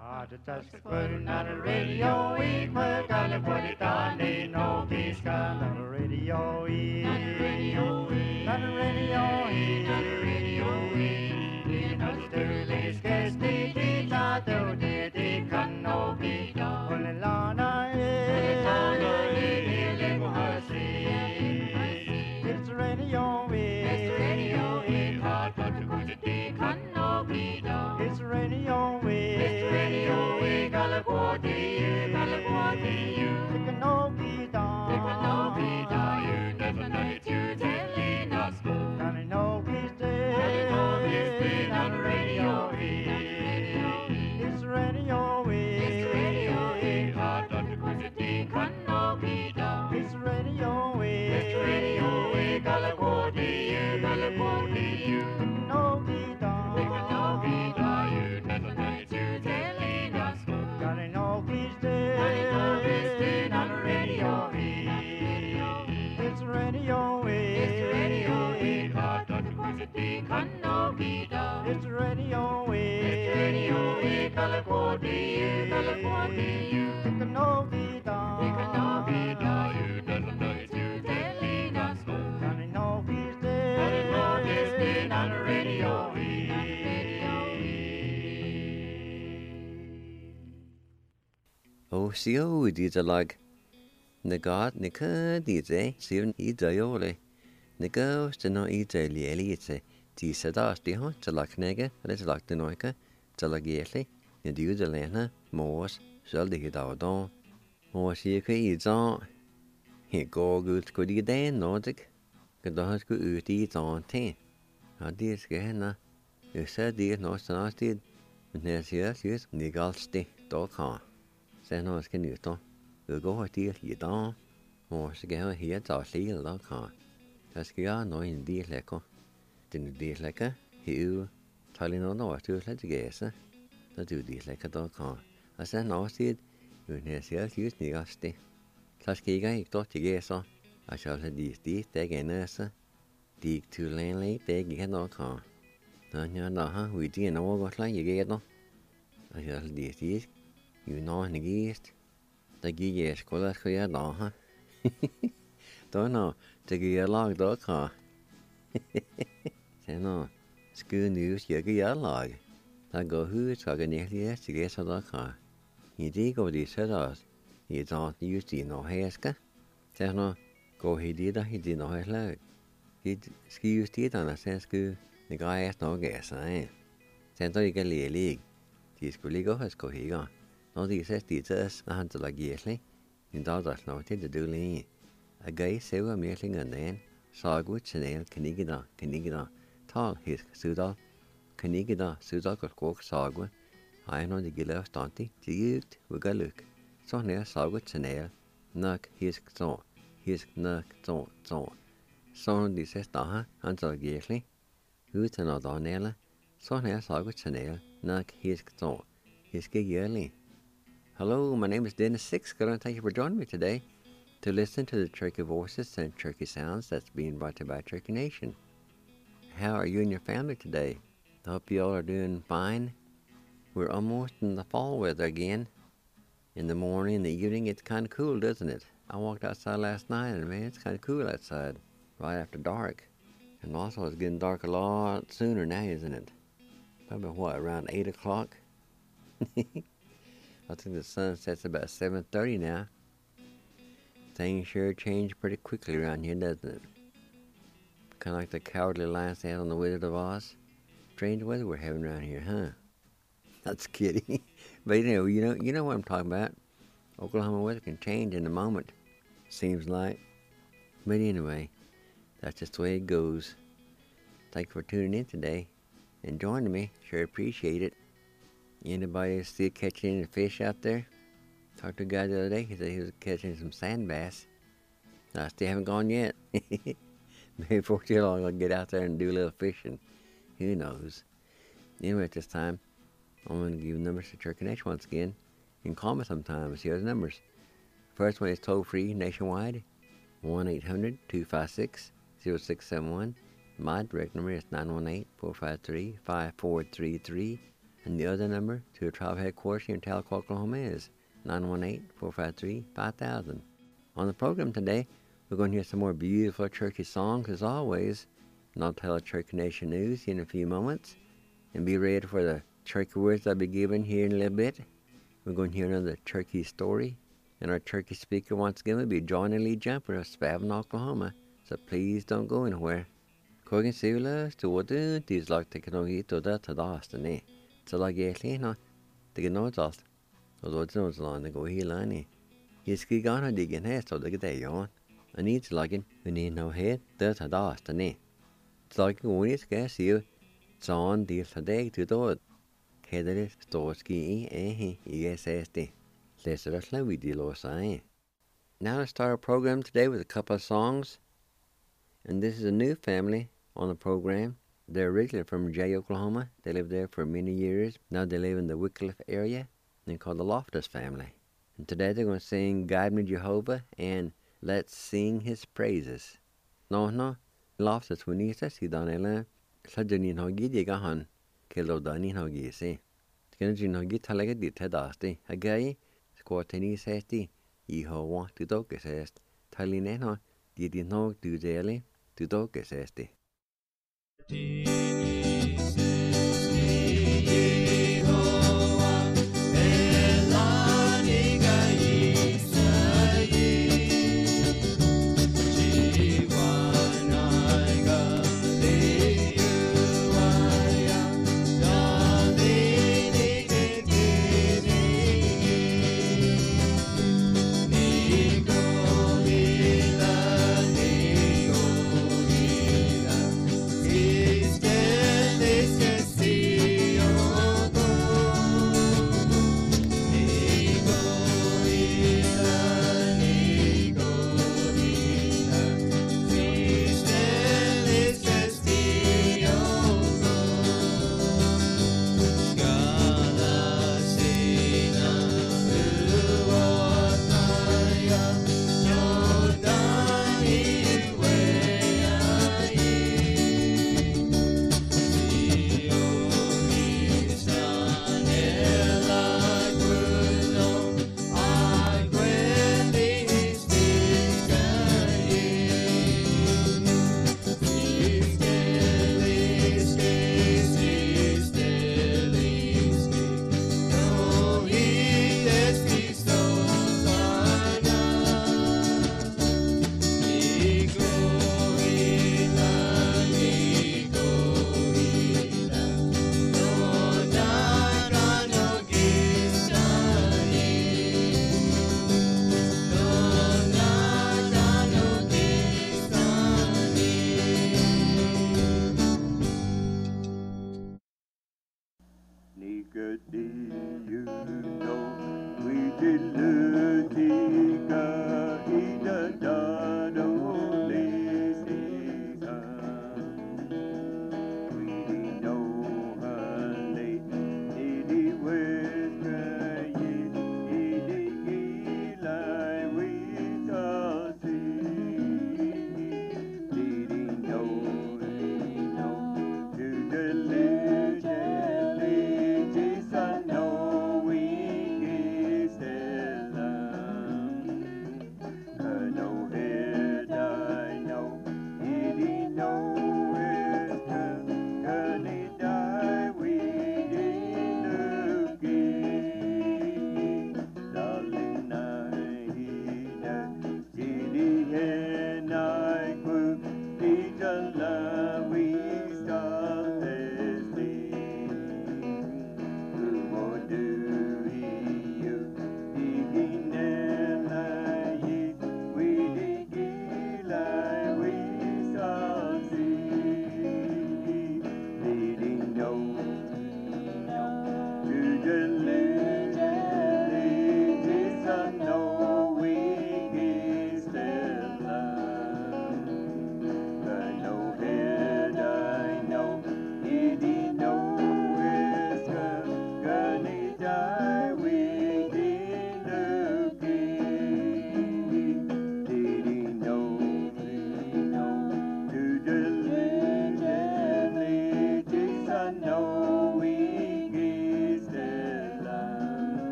Just putting on the radio, we gotta put it on, ain't no peace, on the radio, on the radio, on the radio, on the radio, you know the dirty scarce the teacher, the can no be done, put it on it's radio, it's radio, hard to put it, can no be done, it's radio, it's radio, California, you can no be done, you never know it, you telling us, can no be stayed on the radio, it's radio, hard to put it, can no be done, it's radio, California, you can no be done, you never know it, you telling us, can no be stayed on the radio, it's radio, hard to put it, can no be done, it's radio, California, you can no be done, you never know it, you telling us, can no be stayed on the radio. Oh, see, these are like the god, the cud, these, seven eat a yole. The girls do not eat a lily, it's a tea sadas, the hunt, to like nigger, let's like the noica, to like yetly, the dew the lena, Morse, shall the hit our dawn. Morse, you can eat on. He go good, could you then, Nordic? Could the hut go eat on tea. How dear scanner? You said dear, no, so did. But there's yes, the galsti, dog car. Sen no skin you to. You go at dear, you don't. Morse again here, it's our seal dog car. That's the no in dear lecker. Didn't dear lecker, you telling on no, to let the guess, to do this like a dog car. I said, no, did. You near yes, use the galsti. Taskiga, ik thought you guess, I shall have these tag and nurse. Dig to land late, they get no car. No, we didn't know what like you get no. I shall have these, you know, in the east. The gears, call us for your dog, Don't know, to get a log dog car. Say no, school news, you get a log. I go who's talking nearly to get a dog car. You dig over these us. You don't use the no hairska. Say no, go he did no hair leg. He'd ski it on a sense school. The guy has no gas, Sento you get a league. These colleague has go he gone. No, these says teachers, a hunter like yearly. In dollars no to do lean. A guy silver meeting and then saw good Chanel, Canigida, tall his Sudal, Canigida, Sudal got cook sagwa. I know the gilla stunty, the youth, we got look. So near saw good Chanel, knock his so, his knock so. So this says daha, until yearly. Who's another Nella? So near saw good Chanel, knock his so, his yearly. Hello, my name is Dennis Six. Thank you for joining me today to listen to the Turkey voices and Turkey sounds that's being brought to you by Turkey Nation. How are you and your family today? I hope you all are doing fine. We're almost in the fall weather again. In the morning, in the evening, it's kind of cool, doesn't it? I walked outside last night and man, it's kind of cool outside right after dark. And also it's getting dark a lot sooner now, isn't it? Probably what, around 8 o'clock? I think the sun sets about 7:30 now. Things sure change pretty quickly around here, doesn't it? Kind of like the cowardly lion said on the Wizard of Oz. Strange weather we're having around here, huh? That's kidding. But you know what I'm talking about. Oklahoma weather can change in a moment, seems like. But anyway, that's just the way it goes. Thank you for tuning in today and joining me. Sure appreciate it. Anybody still catching any fish out there? Talked to a guy the other day. He said he was catching some sand bass. I still haven't gone yet. Maybe before too long I'll get out there and do a little fishing. Who knows? Anyway, at this time, I'm going to give you numbers to Turkey Nation once again. You can call me sometimes. Here are the numbers. First one is toll-free nationwide. 1-800-256-0671. My direct number is 918-453-5433. And the other number to the tribe headquarters here in Tahlequah, Oklahoma is 918-453-5000. On the program today, we're going to hear some more beautiful Cherokee songs as always, and I'll tell the Cherokee Nation news in a few moments. And be ready for the Cherokee words I'll be giving here in a little bit. We're going to hear another Cherokee story, and our Cherokee speaker once again will be Johnny Lee Jumper of Spavin, Oklahoma. So please don't go anywhere. Kogan Sula, Stuart, these like to get on to that to the Austin. So like no, they get no dust. Although it's not long to go here, Lanny. He's gone on digging hair so they get there on. I need to like it when he no head, that's a Austin. It's like when it's gas you. John deal today to do it. Kedere Storsky, ESSD. Let's wrestle with the low sign. Now let's start our program today with a couple of songs. And this is a new family on the program. They're originally from Jay, Oklahoma. They lived there for many years. Now they live in the Wycliffe area. They're called the Loftus family. And today they're going to sing Guide Me Jehovah and Let's Sing His Praises. No, Loftus Winisa, si Donela. Sajani Hogi, Digahan, Kilodani Hogi, see. Skinajin Hogi Talaga did Tedasti, a guy, Squatini Sesti, Yeho want to Docus est, Talineno, did you know do daily, to Docus esti.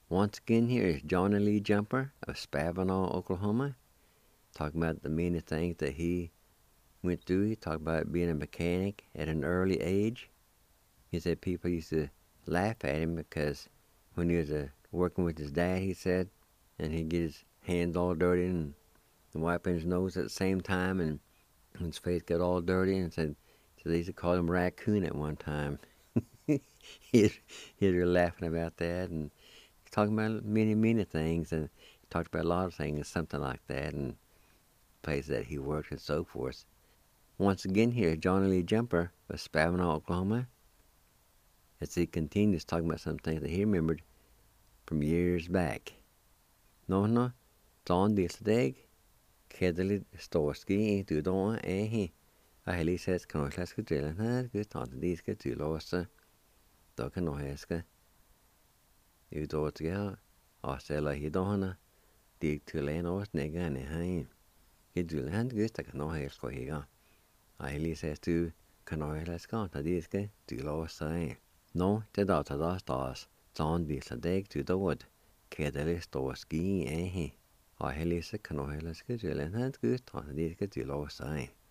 Once again, here is Johnny Lee Jumper of Spavinaw, Oklahoma, talking about the many things that he went through. He talked about being a mechanic at an early age. He said people used to laugh at him because when he was working with his dad, he said, and he'd get his hands all dirty and wiping his nose at the same time, and his face got all dirty, and said, so they used to call him Raccoon at one time. He was laughing about that, and talking about many things, and he talked about a lot of things, something like that, and places that he worked and so forth. Once again, here is Johnny Lee Jumper of Spavinaw, Oklahoma, as he continues talking about some things that he remembered from years back. No, John Dieseldeg, Kedelig Storski, du da he. I had says, can I let's go drill and good on these get to lost. Dog can no heska. You do it together. I say like he don't dig to land or snake and a Get drill and good, I can no hair for here. I says to can I let's go to these get to lost. No, the daughter does John Dieseldeg to the wood. Kedelig Storski, he. I had said, can I let's go drill and good on these get to lost.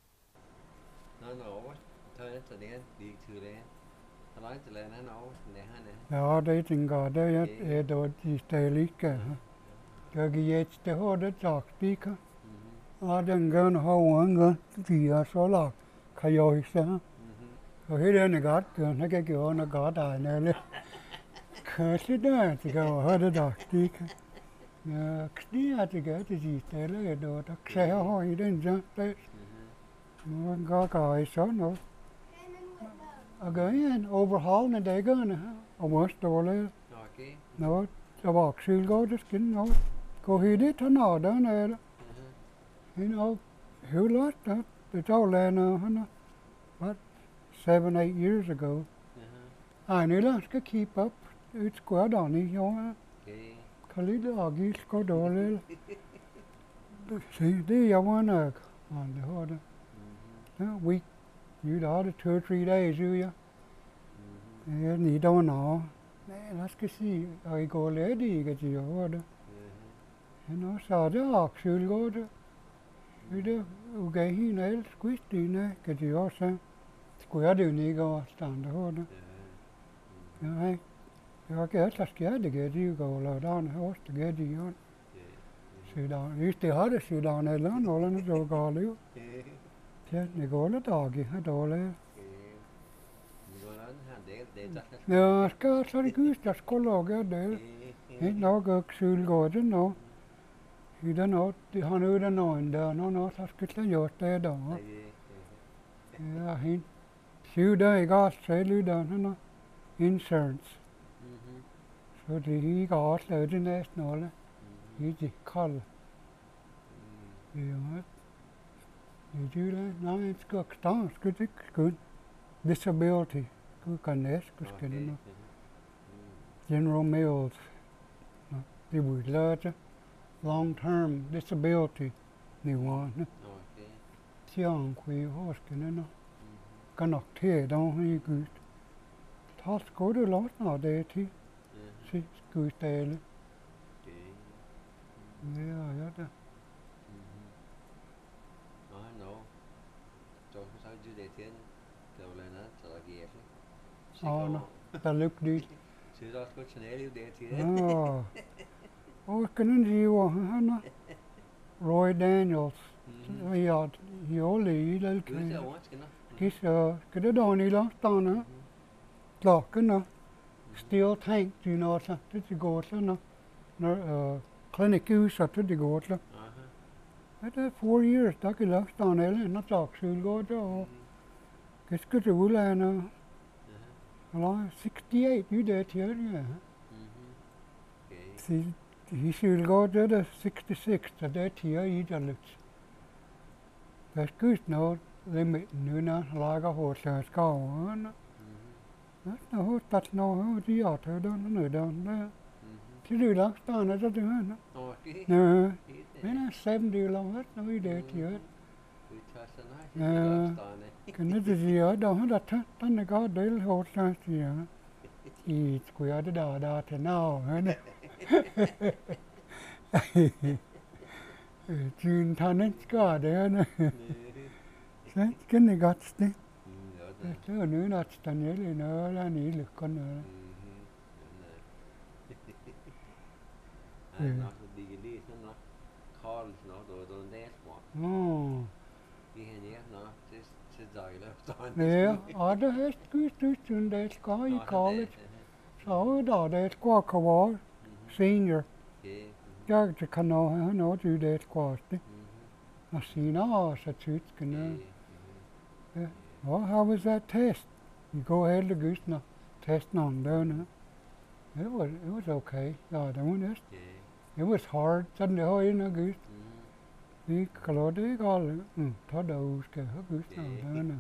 No, turn to the end, dig to land. I like to land and all, and they had Ja, det tänker det är då istället. Jag vet det har det taktika. Ja, den går ha en gång via så långt. Kan jag säga. Och hela den gången när jag går när går där när kanske det ska ha det taktika. Ja, knäet det går till istället då. Det säger ha i den jätte. Man går så nå. Again, overhauling the day gun. I was stolen. Okay. No, the box will go to skin. No, go hit it or not, don't it? You know, who lost that? It's all in, what, 7-8 years ago. I knew that to keep up. It's quite on it, you know. Khalid Agis go dollar. See, the one on the hood. Week. You had 2 or 3 days, you? And you don't know. Let's see. I go lady, get you order. You know, so the ox will go to. You do, okay, he nails squeezed in, get you also. Square do you go stand the order. You guess that's scared to get you go low down the horse to get you on. Sit down. You still had to sit down there, all in the dog, all you. Det går det dagen här dåligt. Ja, ska så det gusta skolaga det. Något skolgården nå. I den åt han ur någon där någon så skulle gjort det då. Ja, hin. Sjuda I gas sälj där insurance. Så det I gas löd nästan alla. I kall. Ja. You do that? No, it's good. Disability. Good kindness, good General Mills. They would learn long-term disability. They want. Young, we horse can cannot tear down here good. Toss go to lot now, there too. See, good daily. Yeah. Oh, no. That look good. Oh. Oh, can you see Roy Daniels. He only little kid. He's could have done it last time, clock, steel tank, you know, to the goat, clinic use to the goat. That's 4 years, that could last on it, not talk, so go to. It's good to will and 68, you did here, yeah. See, he should go to the 66, that here, either. That's good, no limit, no, not like a horse, that's gone. That's no horse, that's no horse, the other, don't know, down there. To do last time, I don't know. No, when I 70 long, that's no, we did here. Can it is the other, that the god, they'll hold that here. It's queer the dad now, June Tannet Scott, there. Can they got still? Still new not Stanley, no, I need look on her. Nó đi đi nó call nó đồ nét quá. Oh. Đi hè nó sẽ dài lắm. Yeah, other has good in that sky, you call it. So, that's quite a war, senior. Jagจะkan nå nå du det kvart. I see now such it can. Well, how was that test? You go ahead to goose now. Test on down. It was okay. Yeah, the one is. It was hard. Suddenly how you know goose. Đi kalau đấy gọi tháo đầu cái goose nào đó nè.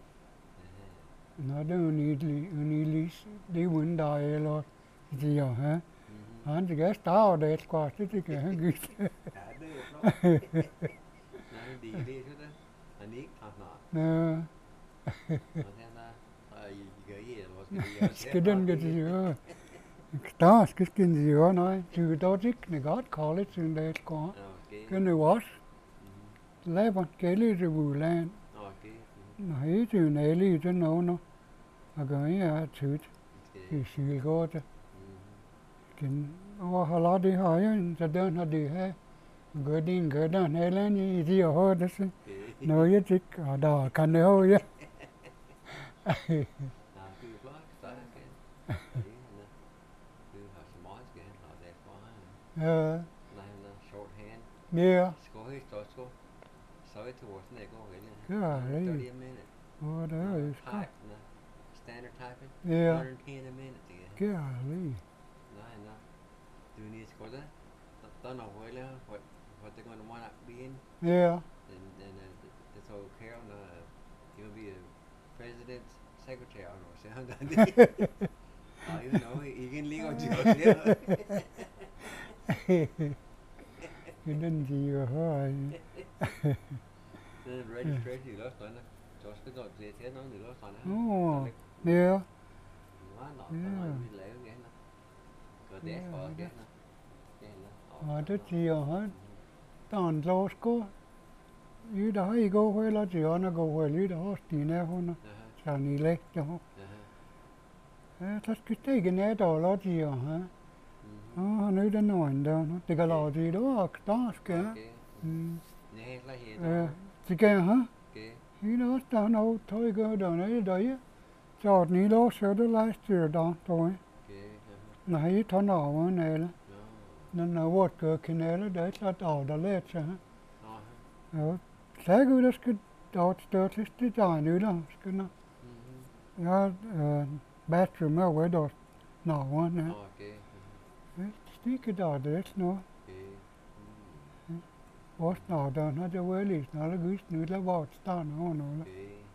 Nó đâu need đi win die lo. Gì hả? Han det gæst der det skal det kan han gik. Ja, det er flot. Nej, det så det. Han ikke har snart. Ja. Og den der I gør I eller Skal den get jo. Der skal skin jo nej. Du dog ikke godt college in det skal. Okay. Kan du også? Laban gælde det uland. Okay. Nej, det er nælig det nå. Og gør jeg tøt. Det syg godt. Kan og det har jeg så den har det her. Gør den heller i de har det så. Nå jeg ikke og der kan det jo ja. Nej, det er flot. Så kan. Du har så meget skal han have det for. Ja. Nej, short hand. Ja. Skå. Så er det vores nægge over Ja, det. 30 a minute. Og det er Type, standard typing. Ja. 110 a minute. Ja, lige. Nej. Do you need to go there? Don't know what they're going to want to be in. Ja. And it's okay. You'll be a president's secretary or something. You know, you can leave on your Den siger høj. The registration you lost on it. Just the dog said, "Yeah, no, you lost on it." Åh, ja. Nó bị lệ vậy nè. Rồi để khỏi cái nè. Og det siger han. Dan lå sko. I der I går vel at Jonna går vel i der hos dine hun. Så ni lægger ho. Ja, så skal det ikke ned og lade siger han. Og nu den nøgen der. Det kan lade det der der skal. Nej, lad her. Det kan han. Okay. I der der nu tøj gør der nede der. Så ni lå så det læste der der. Nej, tager nogen eller. Den er vort gør kanale der så der let så. Ja. Så der skal der største det der nu der skal nå. Ja, bathroom er ved der. Nå, ja. Stikke der det nå. Også når der har det vel lige når der gik nu der var stand og noget.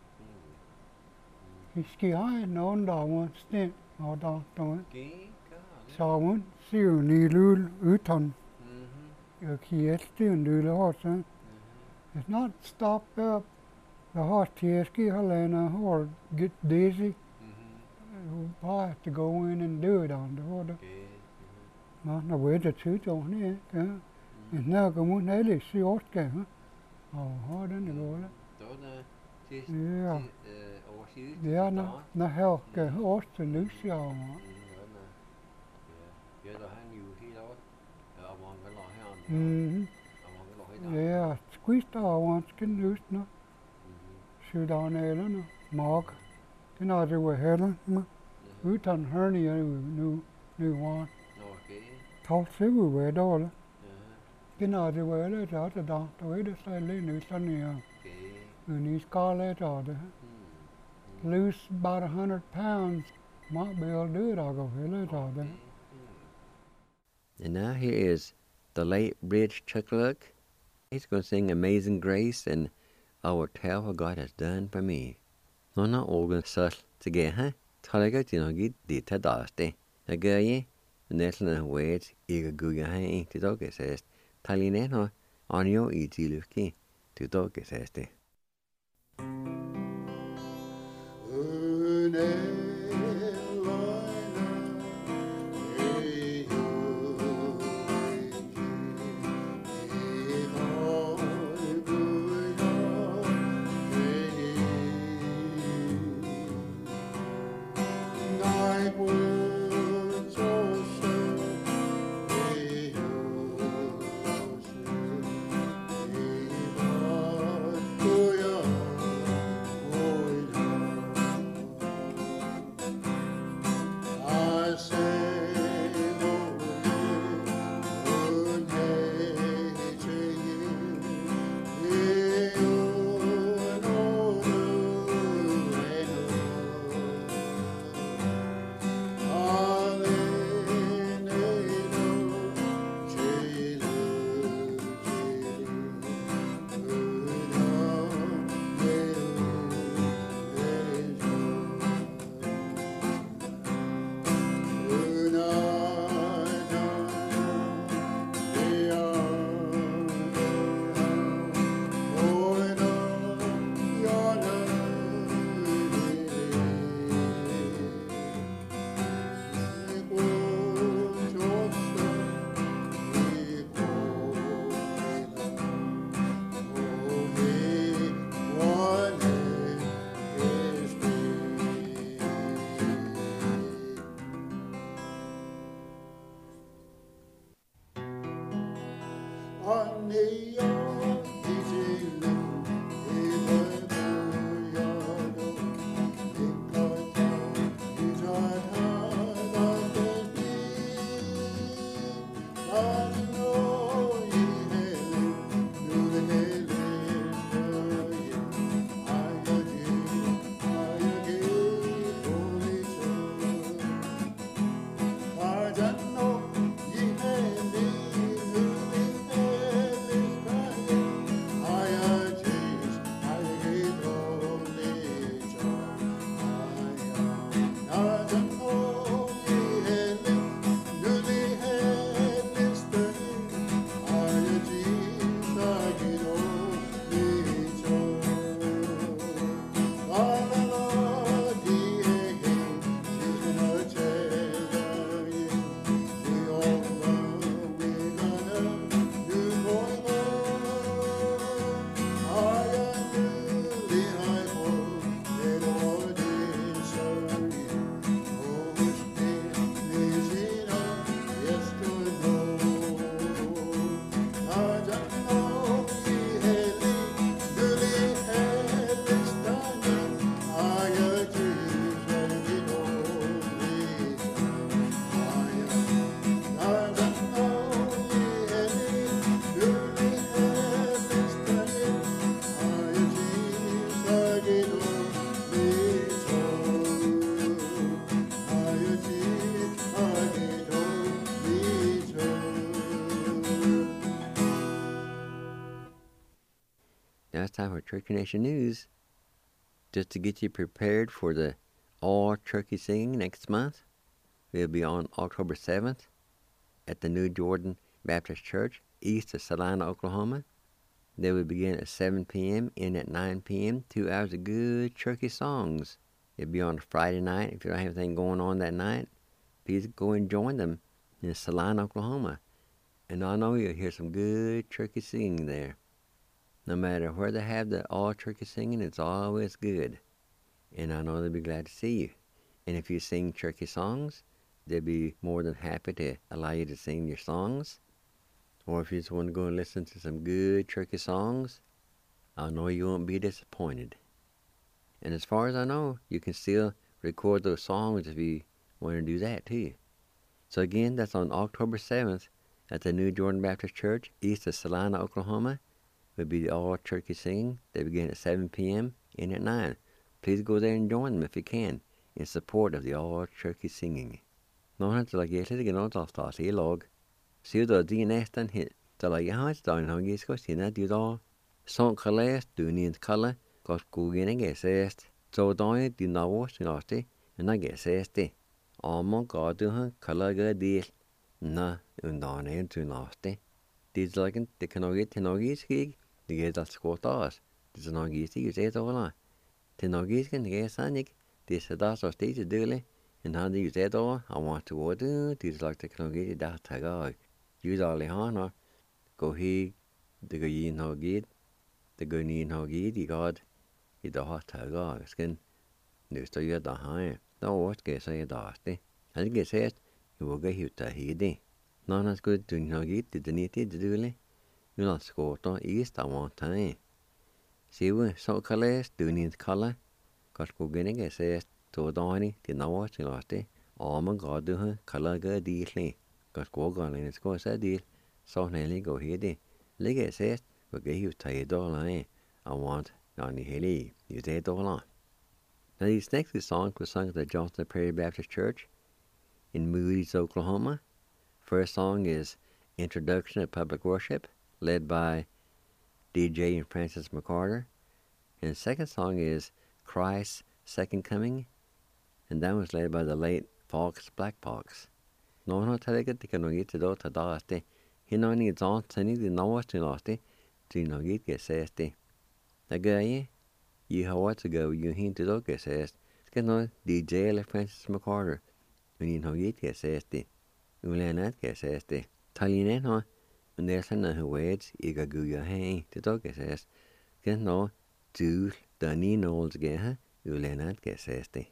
Vi skal have nogen der var sten og der. Så hun siger ni lul uden. Jeg kan sten lul også. It's not stop up. The horse TSG Helena or get dizzy. I have to go in and do it on the water. Nó quên được thứ chỗ này cả. Nó có muốn thấy lịch sử ốt cả. Họ đến được rồi đó. Yeah, nó heo cái ốt từ nước sầu. Yeah, squeeze out once can lose no. Shoot down there no. Mog. Cái nào thì về hết lắm. Uten hernia new one. Tháo xíu về đó đó. Cái nào thì về đấy đó thì đó. Tôi đã sai lấy nữ sân này. Người ní scarlet đó đó. Lose about 100 pounds. Might be able to do it. I'll go ahead đó đó. And now here is the late Bridge Chuckluck. He's going to sing Amazing Grace and I will tell what God has done for me. Nó nó organ such to get, huh? Talaga tinogi di tadaste. Agaye, Neslan wait, eager guga hang to dog says. Talineno, on your easy lucky to dog says. it's time for Turkey Nation News. Just to get you prepared for the all turkey singing next month, we'll be on October 7th at the New Jordan Baptist Church, east of Salina, Oklahoma. They will begin at 7 p.m. and at 9 p.m., 2 hours of good turkey songs. It'll be on a Friday night. If you don't have anything going on that night, please go and join them in Salina, Oklahoma. And I know you'll hear some good turkey singing there. No matter where they have the all turkey singing, it's always good. And I know they'll be glad to see you. And if you sing turkey songs, they'll be more than happy to allow you to sing your songs. Or if you just want to go and listen to some good turkey songs, I know you won't be disappointed. And as far as I know, you can still record those songs if you want to do that too. So again, that's on October 7th at the New Jordan Baptist Church, east of Salina, Oklahoma. Will be the all turkey singing. They begin at 7 p.m. and at 9. Please go there and join them if you can, in support of the all turkey singing. Nå har jeg ikke lagt noe avstått I lag. Så da de nesten hit, da la jeg ha et stein og jeg skal sinne de da. Sånn kalles du nint kalle, godt skogen jeg sest. Så da de navå sin asti, en jeg sest det. Amon ga du han kalle jeg del. Na, undan en tun asti. De lagen, det kan også til noe skig. Det er alt skått av oss. Det er noe stig ut et år. Til noe skan jeg sannig. Det er da så stedet dølig. En han det ut et år. I want to go to. Det er det kan også da tager. Judali han gå hig. Det går inn og gid. Det går inn og gid. I god. I da har tager. Skan. Nu står jeg da her. Da skal jeg si da det. Han ikke sett. Jeg våger hytta hidi. Når han skulle du noe gid. Det er nyttig det dølig. Ulan skåta I stavantai. Sivu så kalles du nint kalle. Kaskogen ikke sest. Tådani til navå til asti. Amen ga du han kalle jeg dilli. Kaskogen en sko se dil. Så nellig gå hidi. Ligge sest. Våger hytta I dollar. I want nani heli. You say dollar. Now these next two songs were sung at the Johnson Prairie Baptist Church in Moody's, Oklahoma. First song is Introduction to Public Worship, led by DJ and Francis McCarter. And the second song is Christ's Second Coming, and that was led by the late Fox Black Fox. No talaga di kano git do ta daste. Hino ni zon tani di nawas ni laste. Di no git ke seste. Tagaye you hawa to go you hin to do ke seste. Skano DJ le Francis McCarter. Uni no git ke seste. Ulenat ke seste. Talinen ho. And there's another words iga guya hey to do ke seste. Skano du dani nols ge ha. Ulenat ke seste.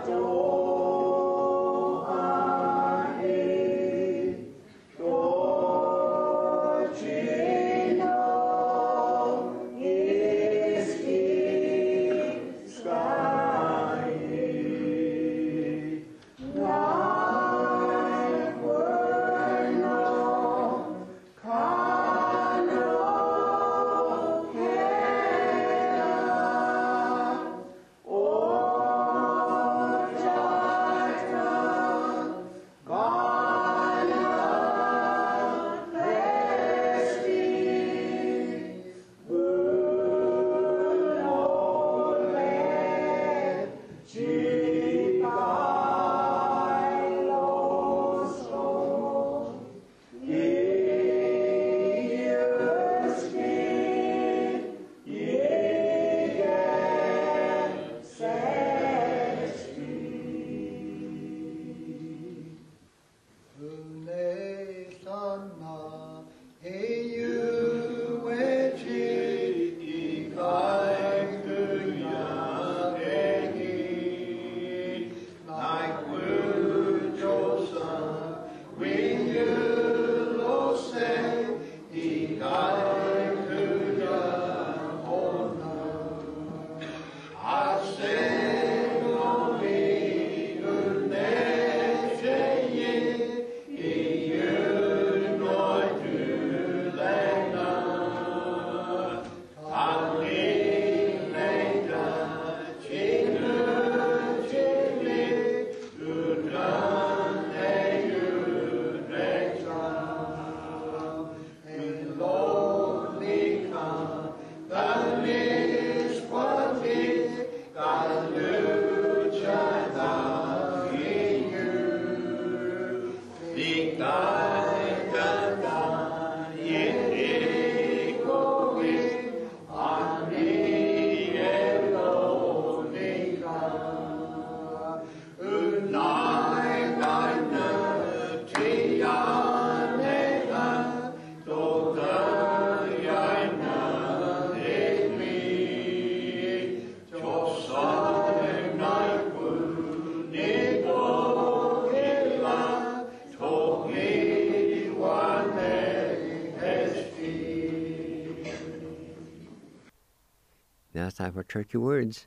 Now it's time for turkey words.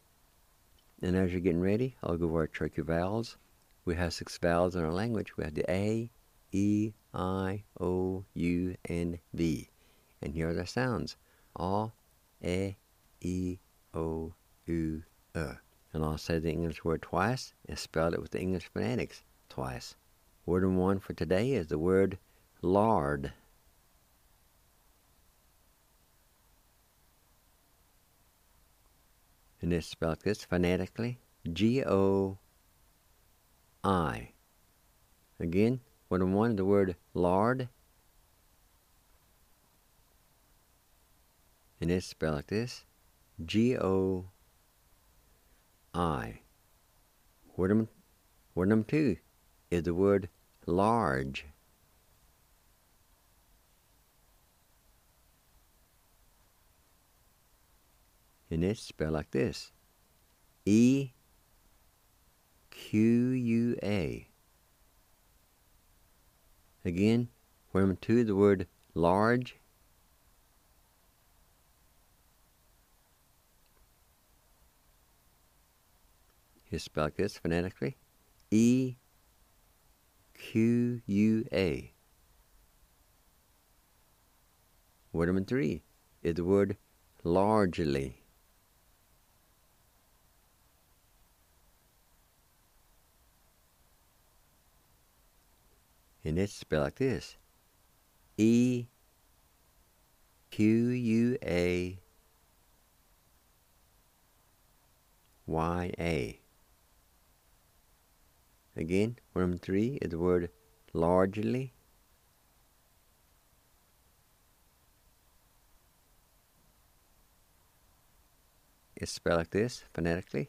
And as you're getting ready, I'll go over our turkey vowels. We have 6 vowels in our language. We have the A, E, I, O, U, and V. And here are their sounds. A, E, O, U, And I'll say the English word twice and spell it with the English phonetics twice. Word number 1 for today is the word lard. And it's spelled this phonetically, G-O-I. Again, word number 1 is the word lard. And it's spelled like this, G-O-I. Word number 2 is the word large. And it's spelled like this, E-Q-U-A. Again, word number 2 is the word large. It's spelled like this phonetically, E-Q-U-A. Word number 3 is the word largely. And it's spelled like this, E-Q-U-A-Y-A. Again, word number 3 is the word largely. It's spelled like this phonetically,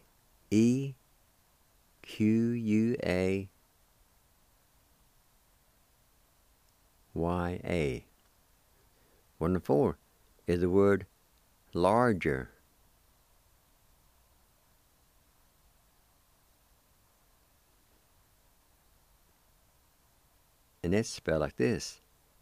E-Q-U-A-Y-A. Word number 4 is the word larger. And it's spelled like this.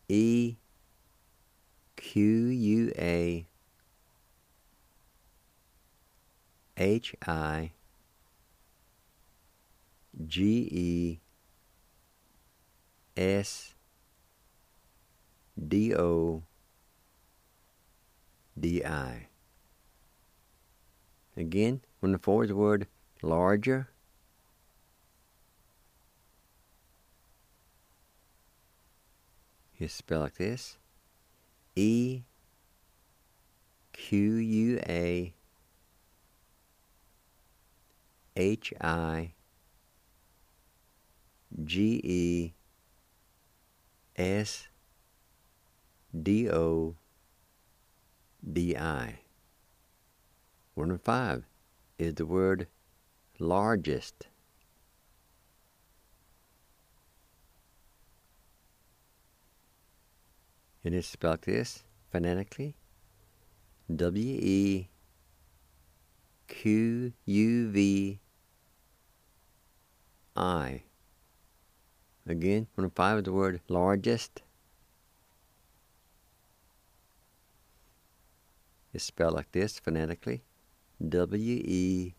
EQUHIGESDODI. Again, when before the word larger, it's spelled like this. EQUHIGESDODI. 1 and 5 is the word largest. And it's spelled like this phonetically. WEQUVI. Again, 1 and 5 is the word largest. It's spelled like this phonetically. WEQUVI.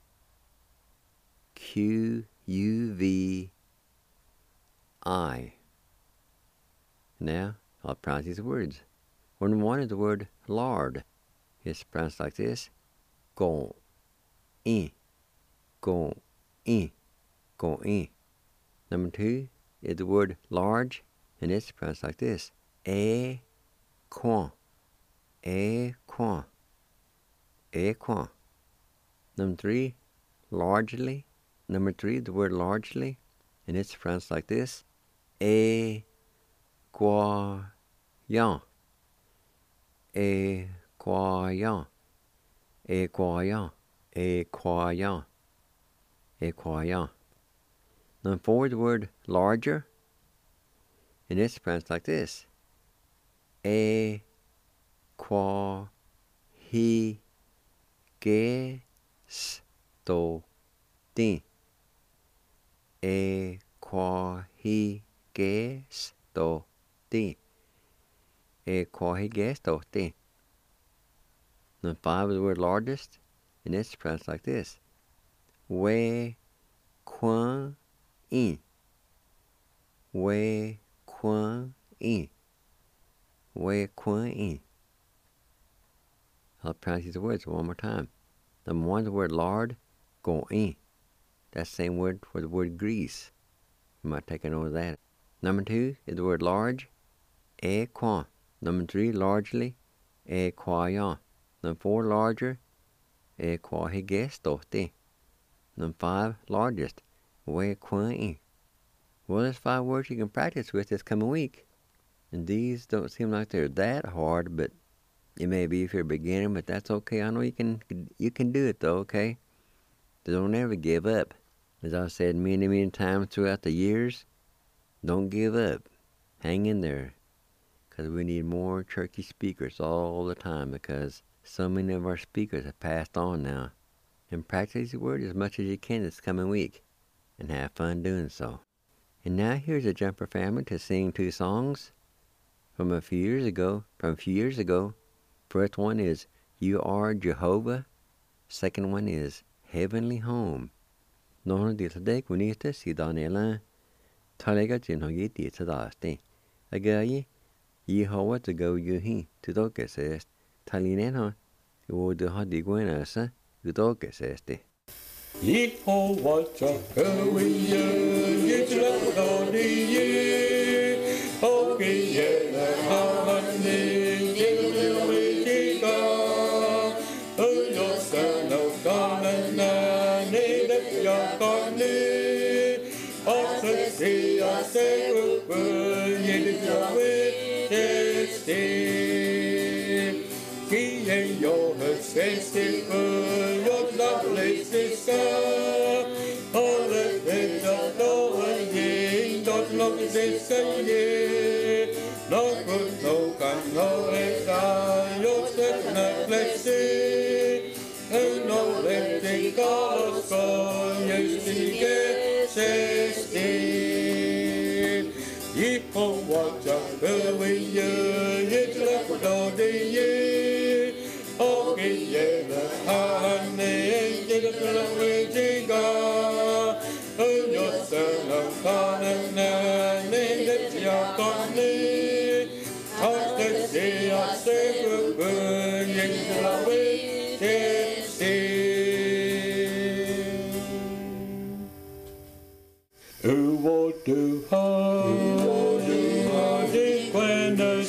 Now, I'll pronounce these words. 1 and 1 is the word lard. It's pronounced like this. Gon, in, gon, in, gon, in. Number 2 is the word large, and it's pronounced like this. Equan, equan, equan. Number 3, largely. Number 3, the word largely, and it's pronounced like this. Equayan, equayan, equayan, equayan, equayan. Number 4, the word larger, and it's pronounced like this. Equahigeston. Equahigeston. Equahigeston. Number 5 is the word largest, and it's pronounced like this. We quan in. We quan in. We quan in. I'll pronounce these words one more time. Number 1 is the word lard, go in. That's the same word for the word grease. You might take a note of that. Number 2 is the word large, equan. Number 3, largely, equayan. Number 4, larger, equahigeston. Number 5, largest, wequan. Well, there's 5 words you can practice with this coming week. And these don't seem like they're that hard, but it may be if you're a beginner, but that's okay. I know you can do it though, okay? Don't ever give up. As I've said many, many times throughout the years, don't give up. Hang in there. Because we need more Cherokee speakers all the time, because so many of our speakers have passed on now. And practice the word as much as you can this coming week, and have fun doing so. And now here's the Jumper family to sing 2 songs from a few years ago. First one is You Are Jehovah. Second one is Heavenly Home. Nono di tadek unita si Daniela. Talega jinhogi di tadasti. Agayi Yehovah to go yuhi to dokesest. Talineno wo de hadigwenasa udokesesti. Yehovah Chakawiya Yitragadiye Okiye Hamani Yitragadiye Uyosano Kanana Nedak Yakani Asasi Aserupu Yitragadiye Kiye Yoha Sesipu Yodavle Sisa Ole Veda Noa Yin Dot Lok Zisaye No Good No Kan No Eka Yosef Na Flexi No Letting Kalosko Yesige Sesti Yehovah Jahweh Yitla Kododi Oki Yela Hane Yitla Wijiga Yosela Kanana Nindet Yakoni Hostet Yasek Yitla Wijiga Who do when the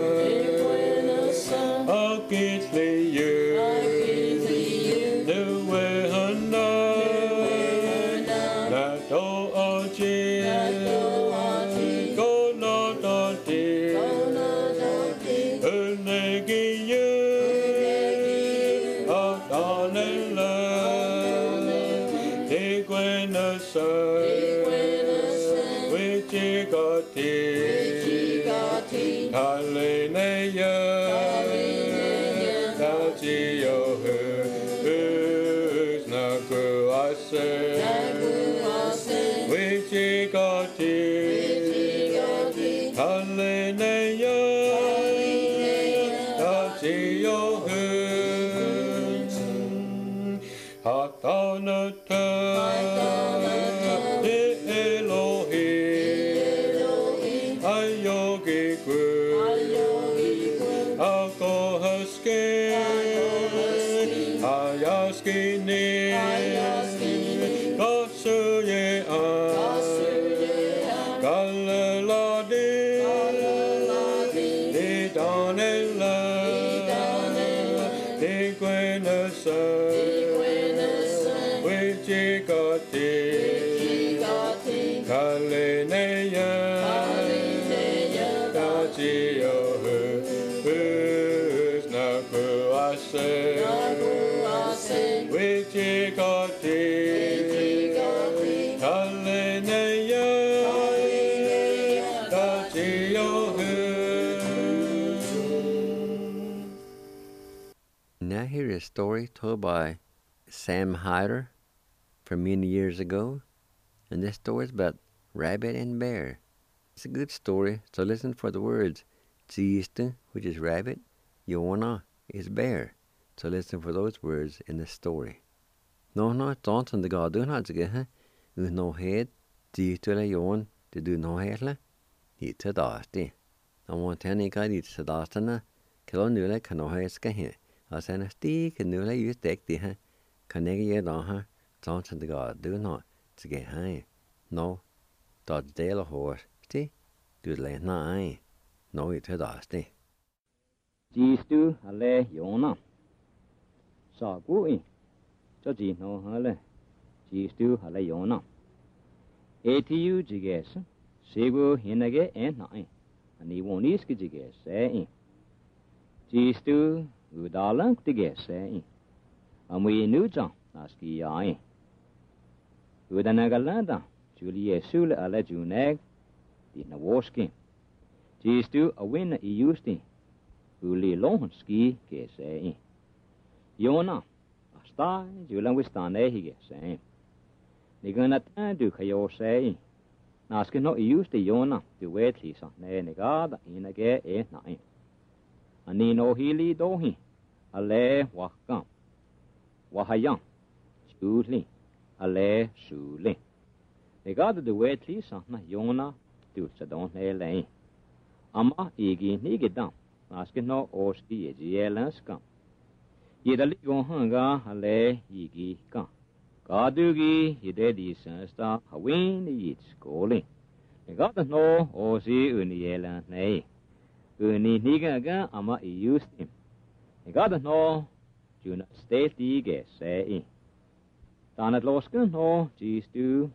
sun I'll get you the way that all go not on Now here is a story told by Sam Hyder from many years ago, and this story is about rabbit and bear. It's a good story, so listen for the words. Jista, which is rabbit, Yona is bear, so listen for those words in the story. No, Johnson the God do not get no head, Jista la Yon, to do no head la, he to dasti. I want to any guy eats the dastana, Kilonula canoheska here. I send a stick and nula use deck the connect on her, Johnson the God do not to get high. No, dot dale a horse, see, do lay nine. No, it had asked me. Jistu ale Yona. Sagui. Judgy no hale. Jistu ale Yona. ATU jigas. Sigu hinage and nine. And he won't isk jigas, eh? Jistu udalang tigas, eh? And we knew John, aski ya. Udanagalanda, Julia Sula ale Juneg, the Nawoski. Jistu a win I used in. Uli long ski get say. Yona, a star, Julan Wistan he get say. Nigana do Kayo say. Naskin not used the Yona to wait his on Negada in a gay 9. A Nino Healy dohi. A lay wakam. Wahayam. Shuli. A lay shuli. Negada the wait his on Yona do Sadon lay. Amma igi nigidam, asking no oski jealous come. Yedali gonhanga hale igi come. Gadugi, he did his star, a wind eats calling. They got to know osi uniela nay. Uni nigaga, amma used him. They got to know, do not state the guess, say. Donat Loskin, no, geez, do.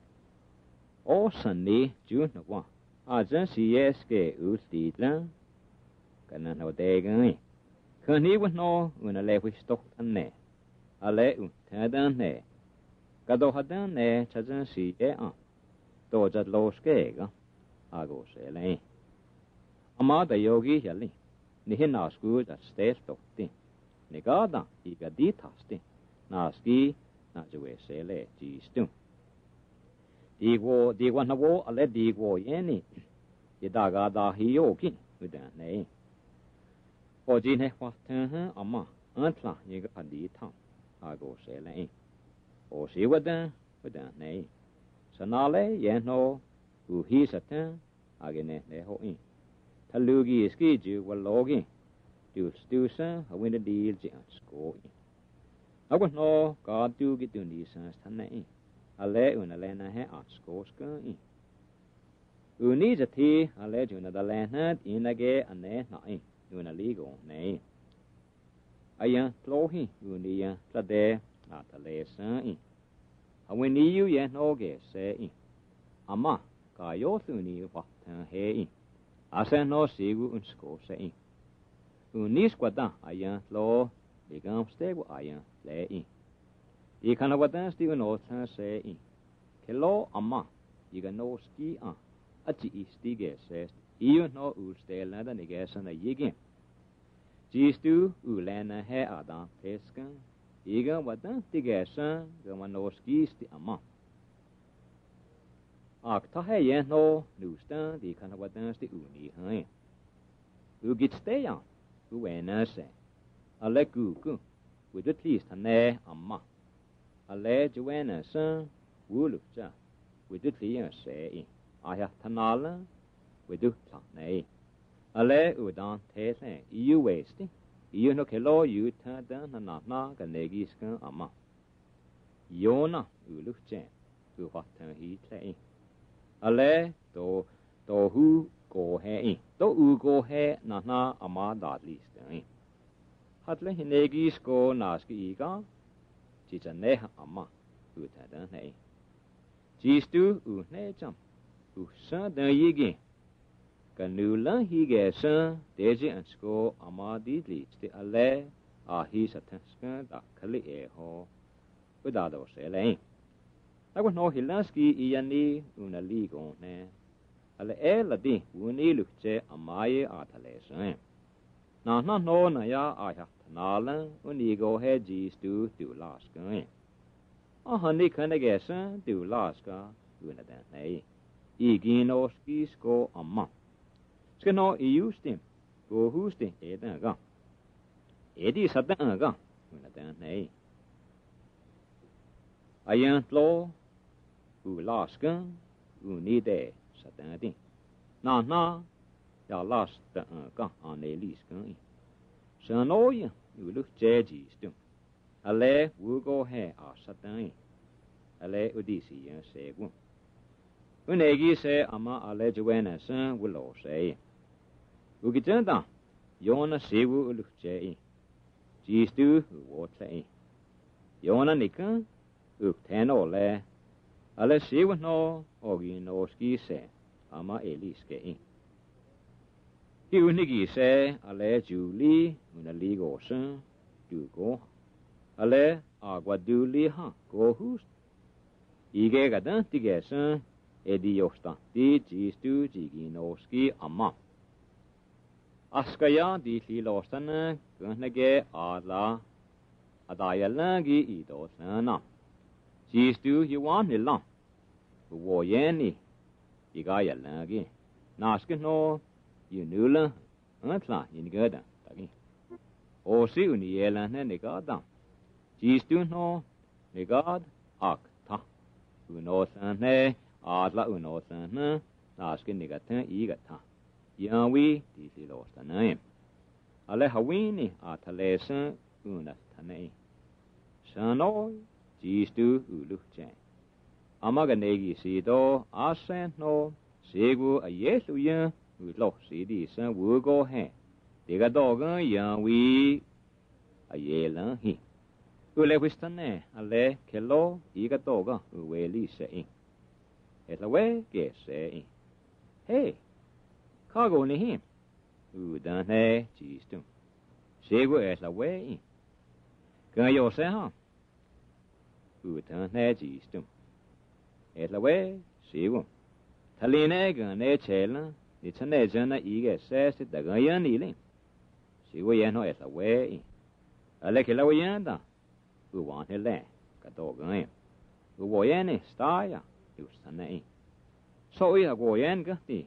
Oh, Sunday, June of 1. Agency utstidlen kan no degen kan he was no una le we stock ne ale tadan ne kado hadan ne agency to jat loske ga ago se le ama da yogi yali ni hina sku that state stock tin ne gada I ga di thasti na ski na jwe se le ji stu Digwo na wo ale digwo yeni Yedagada Hioki with the name. Ojine was ten ama, Antla, Yigapadi town. I go sailing. Or she with the name. Sanale, Yeno, who he's a ten, Agane, Neho in. Talugi skiju were logging. Do Stusa, a winter deal, score in. I would know God do get to these sons tonight. I let you in a land I had on score in. You need a tea, I let you another land in a gay and then not in, doing a legal name. I young flohi, you need a day, not a lesson in. I will need you yet no get say in. Ama, got your thuni what turn hair in. I send no see you in score saying. You need squadron, I young flow, become stable iron, lay in. You can have a dance, you know, say in. Hello, Ama, you can no ski on. Achi stige says, even no stay land and gas and a yigging. G2 ulana hair adam pescan, eager what done tigasan, the one no skis the Ama. Octa yen no, new stand, the kind of what dance the uni, huh? You get stay on, you went say. A let go, with at least a ne Ama. A let Joanna son, wool with the clear say. I have Tanala, we do nay. A lay udon taste, you wasting. You know, hello, you turn down and not knock a negiscan Ama. Yona, you look jam, to what turn he play. A lay, do who go hay, do go hay, not na Ama that least. Hotly negis go naski ega, chits a neha Ama, who turn down nay. G's do, ne jump. Son d'un yiggy. Can you learn he gets son, Daisy and score Amadi leads the alley, he's a tasker that Kali a ho, without those saying. I would know Hilansky Iani, una league on there. Alle Ladi, Wuni look che Amaye Atales. Now, not no, Naya, I have Tanalan, Unigo hedges do last going. Oh, honey, can I guess, do last car, una then, nay. Igino skis go Ama. Skano used him. Go who's the Edaga. Eddie Sadanga, when a damn nay. I ain't law, who lost gun, who need a Sadandi. Na, ya lost the gun on a lease gun. So no, you look judgy still. A lay will go hair or Sadani. A lay Odysseus and say one. When Eggy say, Ama, I'll let you in a son will all say. You get turned down. Yona see will look jay. G's do who what say. Yona Nicka, look 10 or lay. I'll let see what no, or you know ski say, Ama Ellie skate. You niggy say, I'll let you lee, when a league or son, do go. I'll let Agua do lee, go who's. You get a dance to get son. Ediosta, di Gistu Giginoski Ama. Askaya di Filostana, Gunage Adla, Adayalangi Idosana. Gistu, you want it long. Woyeni, Igayalangi. Naskino, you nula, Antla in Gada, Tagi. O see Uniela Negada. Gistu no, Negad, Akta. Unosane. Adla unosan, asking Nigatan Igata. Yawi, this is lost a name. Alehawini at a lesson, unastane. Sano, Gistu Uluche. Amaganegi Sido, Asen no, Segu a yesuya, with lost cities and will go hen. Digadogan, Yawi, a yelan he. Ulewistane, Ale, Kelo, Igatoga, Uweli saying. It's a way, guess, say. Hey, cargo ni him. Who done hey, cheese too. Say where's a way. Can you say, huh? Who done hey, cheese too. It's a way, see one. Taline gun a chela, it's an agent that you get says it the guy kneeling. See where you know it's a way. I like a low yanda. Who want a land? Got dog on him. Who boy any style. So we are going, Gatti,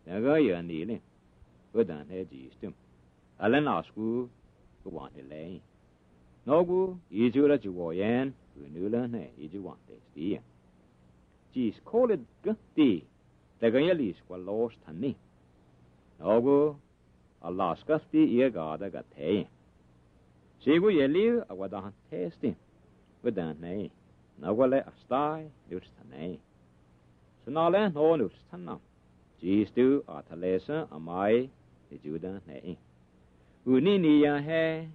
Naga ya nili. Udan he jistum. Alan asku go want the lay. Nogu, Ijura Juwayan, Unula, Iju want this dear. Jees call it good tea. The Gayalis were lost honey. Nogu, Alaska, the ear garda got hay. She will live a wadan tasting. With that nay. Nogale a sty, Lustanay. So now then, no Lustana. Jees do at a lesson, am I, the Judah nay. Unini he.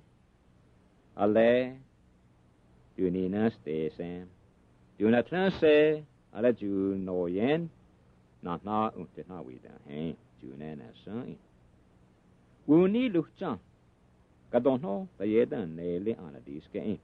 Ale, du nina stesen. Du na transe, ale ju no yen. Not na unte na wida he. Ju nena san. Uni luchang. Kadonho, the yedan nele ana diske.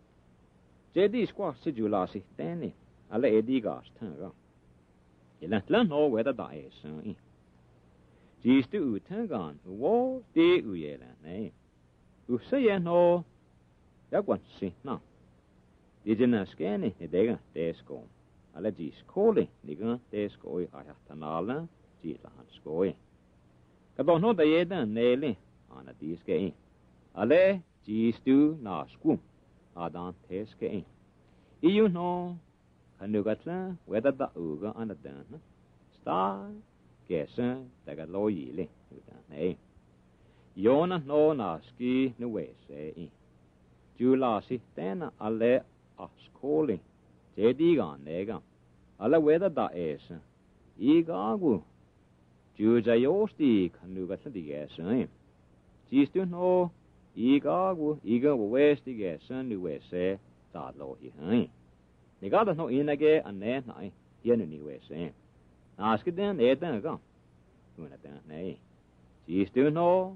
Jadi squash si julasi teni. Ale edigas tanga. Ilan no whether da e san. Jis du utangan, wo de uyelan ne. Usayen no. Jag want see now. Did you not scan it? They desko. Allergies calling, nigga, desko, I have tanala, Gila Hanskoy. Kadon the Yeda Nelly on a disque. Ale, G's do na scoop. Adan teske. You know, Hanugatla, whether the Uga on the dun. Star, guessin, that got low yili, with an A. Yona no naski, no way, say. Julasi tena alle askoli. Jedigan nega. Alle weda da es. Igagu. Juja yosti kanugat the gasan. Jistu no. Igagu. Iga westi gasan nu wese. Tadlo hi. Negada no inage and ne nai. Yenu ni wese. Naskiden etan ga. Unatan nei. Jistu no.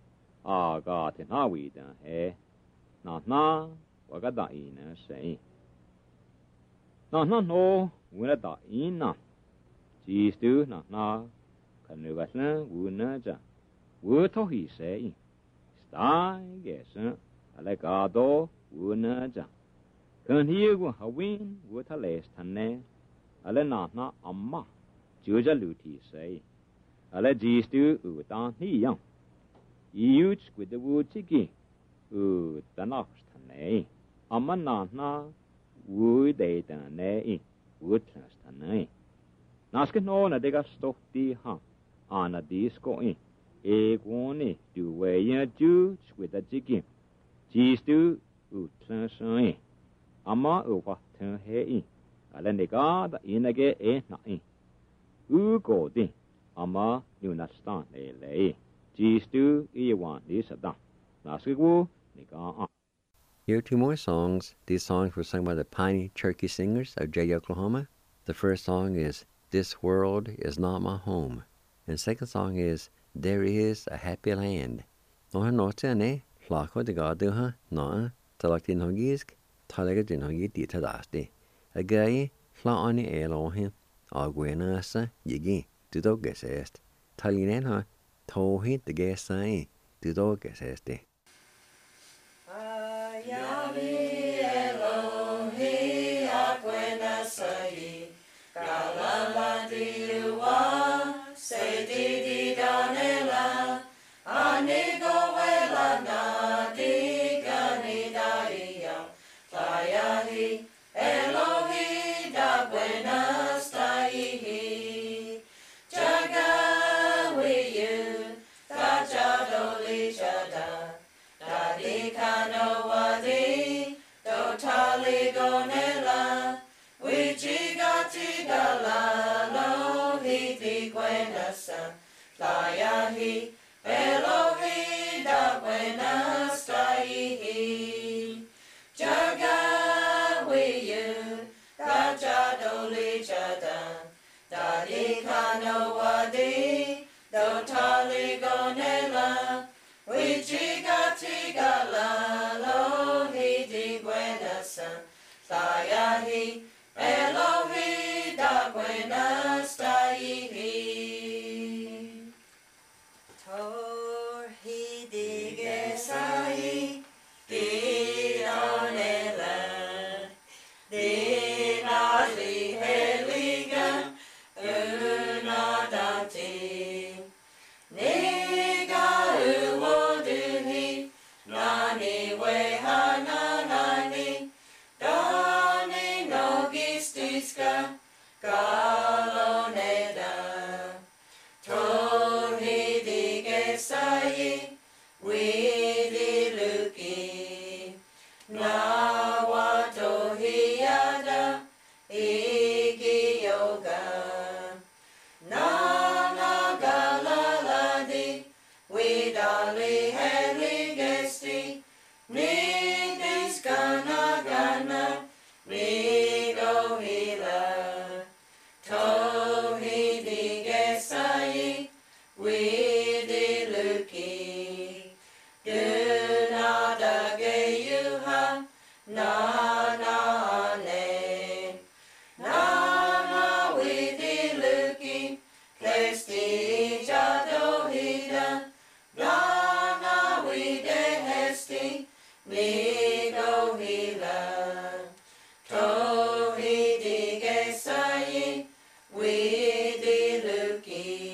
Got in Hawida, eh? Not na, wagada ina say. Not no, winada ina. Jees do not na, Kanugatna, Wunaja. Wuto he say. Sty, guess, Alegado, Wunaja. Can he go a win with a last tane? Alenatna amma, Juja Luti say. Ale jees do, Utan he young. Huge with the wood tiki. The next nay. Amanana would they the nay. Wood trust a nay. Nasket no na dega stock the ha. On a disco in. Egoni do weigh your juice with a jiggy. Cheese do utransa. Ama over turn he. Alenega in a gay eh na in. Go di. Ama you not stand a lay. Jees do you want this a done. Here are two more songs. These songs were sung by the Piney Cherokee Singers of Jay, Oklahoma. The first song is This World Is Not My Home. And the second song is There Is a Happy Land. Nó nói cho anh là có thể gọi được ha, nó talak tin hogis, talaga tin hogi ti tadasti. Agay là anh elohin, agwenasa yigi, tudo gesest. Talinen ha, tohi the gesai, tudo gesesti. Elohi da buenas taihi, Jaga wiyu, Gajadoli jadan, Dadi kano wadi, Dotali gonela, Wichigati gala, Lohi di buenas, Tayahi, Elohi da buenas taihi. Torhi digesai dironela dinali heliga unadati ga. Na na ga la la di, we dolly heli gesti, ni dis gana gana, we go hila. To he di gesai, we di luki. Do na da ge you ha, na na ne. Na na we di luki, klesti jado hida. Na na we de hesti, mi go hila. To he di gesai, we di luki.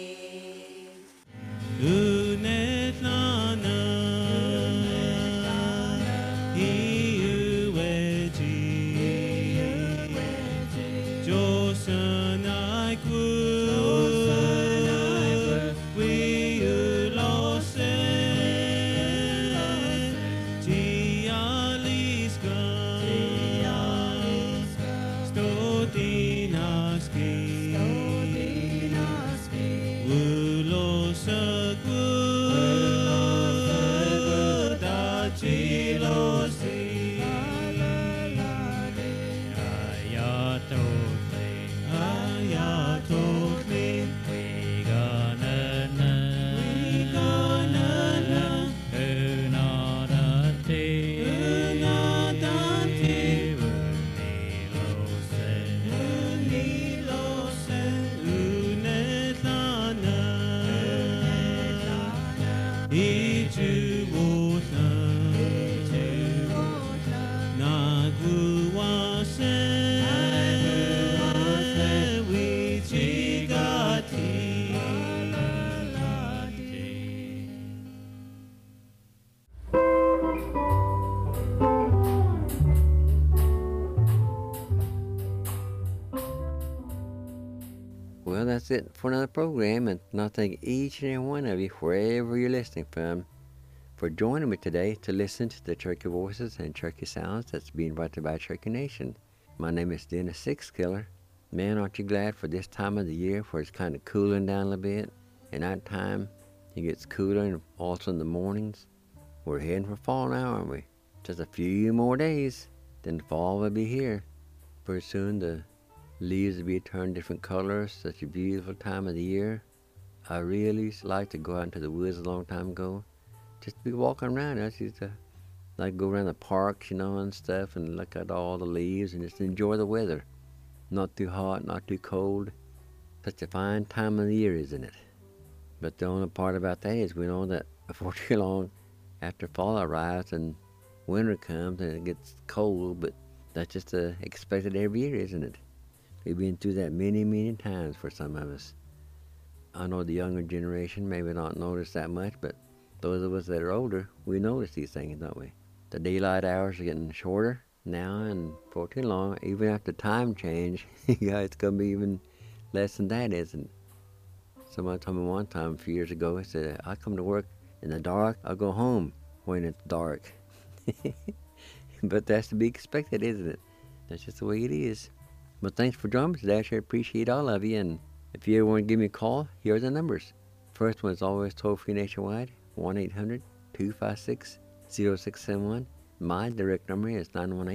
Well, that's it for another program, and I thank each and every one of you, wherever you're listening from, for joining me today to listen to the Cherokee Voices and Cherokee Sounds that's being brought to you by Cherokee Nation. My name is Dennis Sixkiller. Man, aren't you glad for this time of the year where it's kind of cooling down a little bit? And night time, it gets cooler, and also in the mornings. We're heading for fall now, aren't we? Just a few more days, then fall will be here. Pretty soon the leaves will be turned different colors. Such a beautiful time of the year. I really like to go out into the woods a long time ago. Just to be walking around. I used to like go around the parks, and stuff, and look at all the leaves and just enjoy the weather. Not too hot, not too cold. Such a fine time of the year, isn't it? But the only part about that is we know that before too long, after fall arrives and winter comes and it gets cold, but that's just expected every year, isn't it? We've been through that many, many times for some of us. I know the younger generation maybe not notice that much, but those of us that are older, we notice these things, don't we? The daylight hours are getting shorter now, and for too long, even after time change, it's going to be even less than that, isn't it? Somebody told me one time a few years ago, he said, I come to work in the dark, I'll go home when it's dark. But that's to be expected, isn't it? That's just the way it is. But thanks for joining me today. I sure appreciate all of you. And if you ever want to give me a call, here are the numbers. First one is always toll-free nationwide, 1-800-256-0671. My direct number is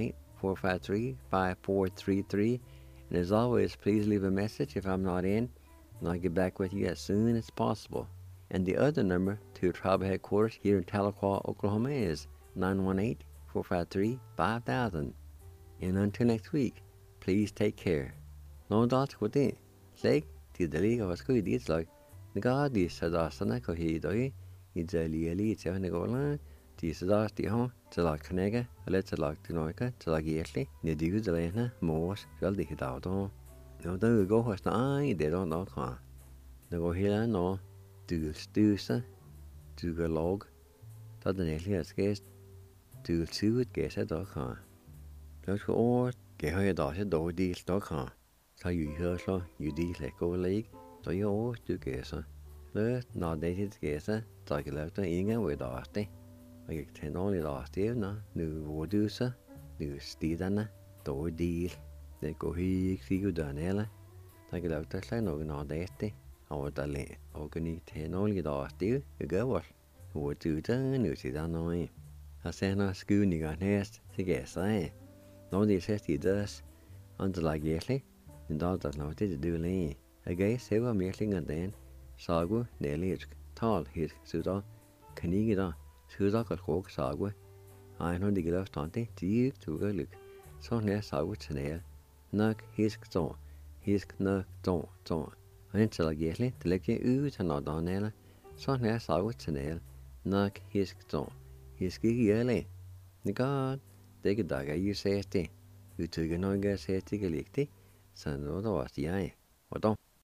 918-453-5433. And as always, please leave a message if I'm not in, and I'll get back with you as soon as possible. And the other number to tribal headquarters here in Tahlequah, Oklahoma is 918-453-5000. And until next week, please take care. No doubt with it. Like the league was good, it's like the God is a dasana kohidoi, it's a liali, it's a negola, this is the home, it's like Canega, let's like the Noika, it's like Yesli, the Duke the Lena, Morse, shall the hit out on. No, don't go was the they don't know. The go here, no, do stusa, do a log, that the nearly as guest, do two it guess at all. Let's go all. Cái hơi đó sẽ đổ đi đó khả. Sao dù hơ so, dù đi lại cô lấy. Tôi yếu chú kể so. Lỡ nó đây thì kể so. Tại cái lớp tôi ý ngã về đó thế. Và cái thế nó lại đó tiếp nó. Nữ vô đưa so. Nữ stí ra nè. Đổ đi. Để cô hi khi cô đàn nè là. kan lave det slag noget når det er det. Og der læ og kan I tage nogle der stiv i går. Hvor du der nu til der noget. Og så når skydninger næst til gæster. Når det sætter i deres underlag jæslig. Den der noget det du læ. Jeg gav selv om jæslingen den. Sagu nærligt tal hit så kan I ikke der. Så der kan gå sagu. Ej når det gælder stand det de tuger lyk. Så nær sagu til nær. Nok hisk så. Hisk nok så. Og indtil der gæslig, det lægger ud til noget andet. Så nær sagu til nær. Nok hisk så. Hisk ikke jæle. Det godt. Det er ikke der kan I sige det. Vi tykker noget at sige det ikke ligge. Så noget der var jeg. Og dog.